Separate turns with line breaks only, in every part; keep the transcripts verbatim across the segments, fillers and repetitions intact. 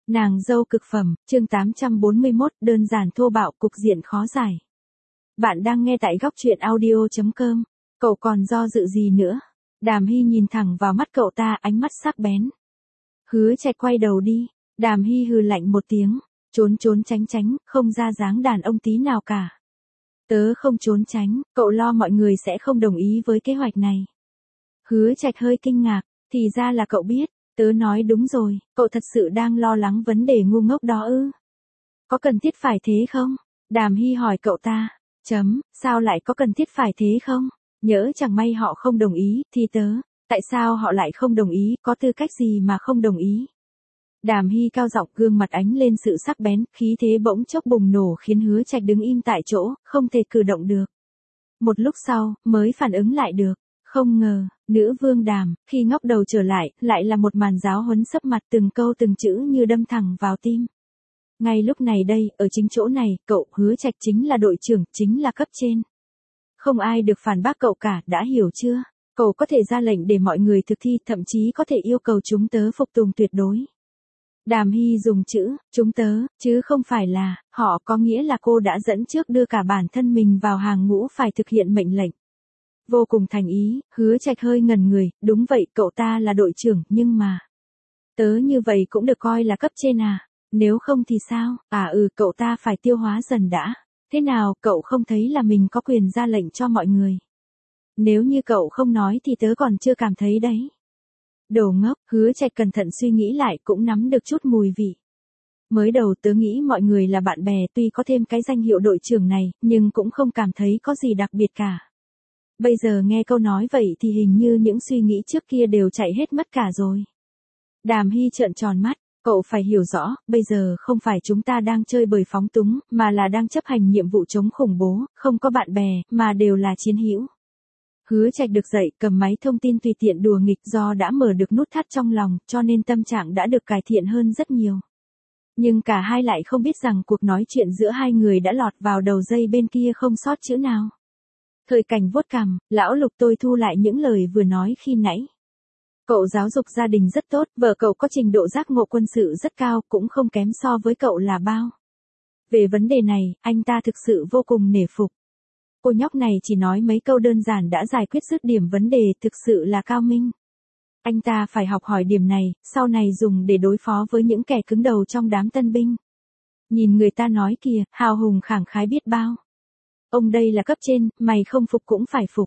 Nàng dâu cực phẩm, chương tám trăm bốn mươi mốt, đơn giản thô bạo, cục diện khó giải. Bạn đang nghe tại góc truyện audio chấm com. Cậu còn do dự gì nữa? Đàm Hy nhìn thẳng vào mắt cậu ta, ánh mắt sắc bén. Hứa Trạch quay đầu đi. Đàm Hy hừ lạnh một tiếng, trốn trốn tránh tránh, không ra dáng đàn ông tí nào cả. Tớ không trốn tránh, cậu lo mọi người sẽ không đồng ý với kế hoạch này. Hứa Trạch hơi kinh ngạc, thì ra là cậu biết. Tớ nói đúng rồi, cậu thật sự đang lo lắng vấn đề ngu ngốc đó ư? Có cần thiết phải thế không? Đàm Hy hỏi cậu ta. Chấm, sao lại có cần thiết phải thế không? Nhỡ chẳng may họ không đồng ý, thì tớ, tại sao họ lại không đồng ý, có tư cách gì mà không đồng ý? Đàm Hy cao giọng, gương mặt ánh lên sự sắc bén, khí thế bỗng chốc bùng nổ khiến Hứa Trạch đứng im tại chỗ, không thể cử động được. Một lúc sau, mới phản ứng lại được. Không ngờ, nữ vương Đàm, khi ngóc đầu trở lại, lại là một màn giáo huấn sấp mặt, từng câu từng chữ như đâm thẳng vào tim. Ngay lúc này đây, ở chính chỗ này, cậu Hứa Trạch chính là đội trưởng, chính là cấp trên. Không ai được phản bác cậu cả, đã hiểu chưa? Cậu có thể ra lệnh để mọi người thực thi, thậm chí có thể yêu cầu chúng tớ phục tùng tuyệt đối. Đàm Hy dùng chữ, chúng tớ, chứ không phải là, họ, có nghĩa là cô đã dẫn trước đưa cả bản thân mình vào hàng ngũ phải thực hiện mệnh lệnh. Vô cùng thành ý, Hứa Trạch hơi ngần người, đúng vậy, cậu ta là đội trưởng, nhưng mà... Tớ như vậy cũng được coi là cấp trên à? Nếu không thì sao? À ừ, cậu ta phải tiêu hóa dần đã. Thế nào, cậu không thấy là mình có quyền ra lệnh cho mọi người? Nếu như cậu không nói thì tớ còn chưa cảm thấy đấy. Đồ ngốc, Hứa Trạch cẩn thận suy nghĩ lại, cũng nắm được chút mùi vị. Mới đầu tớ nghĩ mọi người là bạn bè, tuy có thêm cái danh hiệu đội trưởng này, nhưng cũng không cảm thấy có gì đặc biệt cả. Bây giờ nghe câu nói vậy thì hình như những suy nghĩ trước kia đều chạy hết mất cả rồi. Đàm Hy trợn tròn mắt, cậu phải hiểu rõ, bây giờ không phải chúng ta đang chơi bời phóng túng, mà là đang chấp hành nhiệm vụ chống khủng bố, không có bạn bè, mà đều là chiến hữu. Hứa Trạch được dậy, cầm máy thông tin tùy tiện đùa nghịch, do đã mở được nút thắt trong lòng, cho nên tâm trạng đã được cải thiện hơn rất nhiều. Nhưng cả hai lại không biết rằng cuộc nói chuyện giữa hai người đã lọt vào đầu dây bên kia không sót chữ nào. Thời Cảnh vuốt cằm, lão Lục, tôi thu lại những lời vừa nói khi nãy. Cậu giáo dục gia đình rất tốt, vợ cậu có trình độ giác ngộ quân sự rất cao, cũng không kém so với cậu là bao. Về vấn đề này, anh ta thực sự vô cùng nể phục. Cô nhóc này chỉ nói mấy câu đơn giản đã giải quyết dứt điểm vấn đề, thực sự là cao minh. Anh ta phải học hỏi điểm này, sau này dùng để đối phó với những kẻ cứng đầu trong đám tân binh. Nhìn người ta nói kìa, hào hùng khẳng khái biết bao. Ông đây là cấp trên, mày không phục cũng phải phục.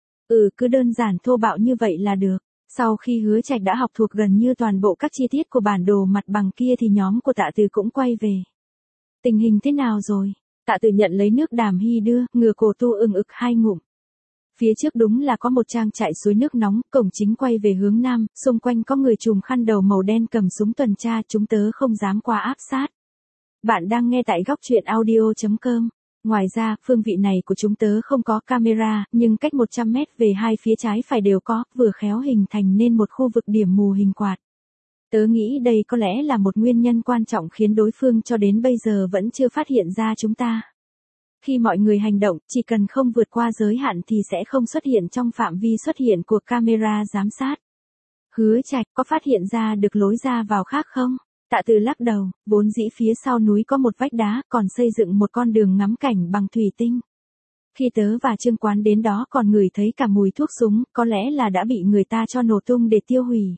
Ừ, cứ đơn giản thô bạo như vậy là được. Sau khi Hứa Trạch đã học thuộc gần như toàn bộ các chi tiết của bản đồ mặt bằng kia thì nhóm của Tạ Từ cũng quay về. Tình hình thế nào rồi? Tạ Từ nhận lấy nước Đàm Hy đưa, ngửa cổ tu ưng ực hai ngụm. Phía trước đúng là có một trang trại suối nước nóng, cổng chính quay về hướng nam, xung quanh có người trùm khăn đầu màu đen cầm súng tuần tra, chúng tớ không dám qua áp sát. Bạn đang nghe tại góc truyện audio chấm com. Ngoài ra, phương vị này của chúng tớ không có camera, nhưng cách một trăm mét về hai phía trái phải đều có, vừa khéo hình thành nên một khu vực điểm mù hình quạt. Tớ nghĩ đây có lẽ là một nguyên nhân quan trọng khiến đối phương cho đến bây giờ vẫn chưa phát hiện ra chúng ta. Khi mọi người hành động, chỉ cần không vượt qua giới hạn thì sẽ không xuất hiện trong phạm vi xuất hiện của camera giám sát. Hứa Trạch, có phát hiện ra được lối ra vào khác không? Tạ Từ lắc đầu, vốn dĩ phía sau núi có một vách đá, còn xây dựng một con đường ngắm cảnh bằng thủy tinh. Khi tớ và Trương Quán đến đó còn ngửi thấy cả mùi thuốc súng, có lẽ là đã bị người ta cho nổ tung để tiêu hủy.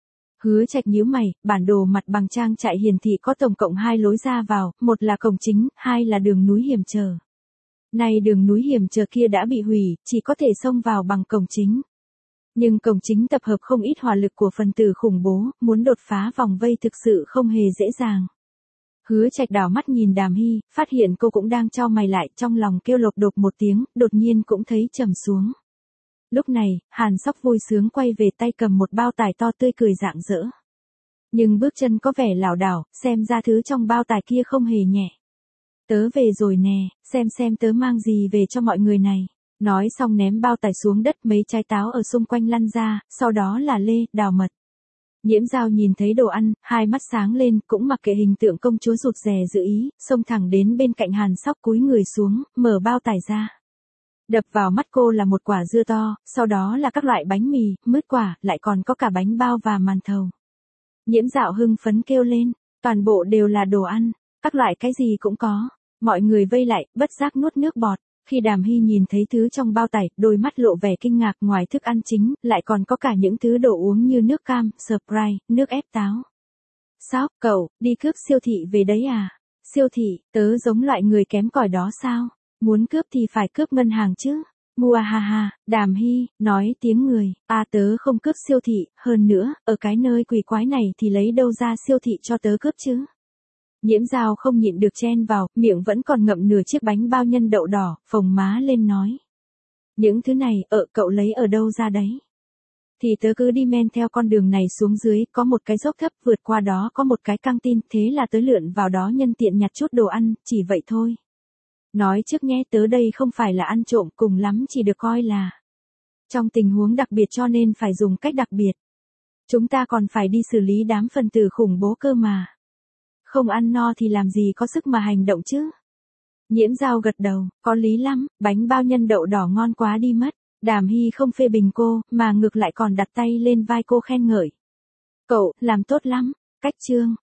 Hứa Trạch nhíu mày, bản đồ mặt bằng trang trại hiển thị có tổng cộng hai lối ra vào, một là cổng chính, hai là đường núi hiểm trở. Nay đường núi hiểm trở kia đã bị hủy, chỉ có thể xông vào bằng cổng chính. Nhưng cổng chính tập hợp không ít hỏa lực của phần tử khủng bố, muốn đột phá vòng vây thực sự không hề dễ dàng. Hứa Trạch đảo mắt nhìn Đàm Hy, phát hiện cô cũng đang chau mày lại, trong lòng kêu lộp đột một tiếng, đột nhiên cũng thấy trầm xuống. Lúc này, Hàn Sóc vui sướng quay về, tay cầm một bao tải to, tươi cười rạng rỡ. Nhưng bước chân có vẻ lảo đảo, xem ra thứ trong bao tải kia không hề nhẹ. Tớ về rồi nè, xem xem tớ mang gì về cho mọi người này. Nói xong ném bao tải xuống đất, mấy trái táo ở xung quanh lăn ra, sau đó là lê, đào mật. Nhiễm Dao nhìn thấy đồ ăn, hai mắt sáng lên, cũng mặc kệ hình tượng công chúa rụt rè dự ý, xông thẳng đến bên cạnh Hàn Sóc, cúi người xuống, mở bao tải ra. Đập vào mắt cô là một quả dưa to, sau đó là các loại bánh mì, mứt quả, lại còn có cả bánh bao và màn thầu. Nhiễm Dạo hưng phấn kêu lên, Toàn bộ đều là đồ ăn, các loại cái gì cũng có. Mọi người vây lại, bất giác nuốt nước bọt. Khi Đàm Hy nhìn thấy thứ trong bao tải, đôi mắt lộ vẻ kinh ngạc, ngoài thức ăn chính, lại còn có cả những thứ đồ uống như nước cam, Sprite, nước ép táo. Sao, cậu, đi cướp siêu thị về đấy à? Siêu thị, tớ giống loại người kém cỏi đó sao? Muốn cướp thì phải cướp ngân hàng chứ. Mua ha ha, Đàm Hy, nói tiếng người, à tớ không cướp siêu thị, hơn nữa, ở cái nơi quỷ quái này thì lấy đâu ra siêu thị cho tớ cướp chứ? Nhiễm Dao không nhịn được chen vào, miệng vẫn còn ngậm nửa chiếc bánh bao nhân đậu đỏ, phồng má lên nói. Những thứ này, ở cậu lấy ở đâu ra đấy? Thì tớ cứ đi men theo con đường này xuống dưới, có một cái dốc thấp, vượt qua đó có một cái căng tin, thế là tớ lượn vào đó nhân tiện nhặt chút đồ ăn, chỉ vậy thôi. Nói trước nhé, tớ đây không phải là ăn trộm, cùng lắm chỉ được coi là trong tình huống đặc biệt, cho nên phải dùng cách đặc biệt. Chúng ta còn phải đi xử lý đám phần tử khủng bố cơ mà. Không ăn no thì làm gì có sức mà hành động chứ. Nhiễm Dao gật đầu, có lý lắm, bánh bao nhân đậu đỏ ngon quá đi mất. Đàm Hy không phê bình cô, mà ngược lại còn đặt tay lên vai cô khen ngợi. Cậu, làm tốt lắm, cách chương.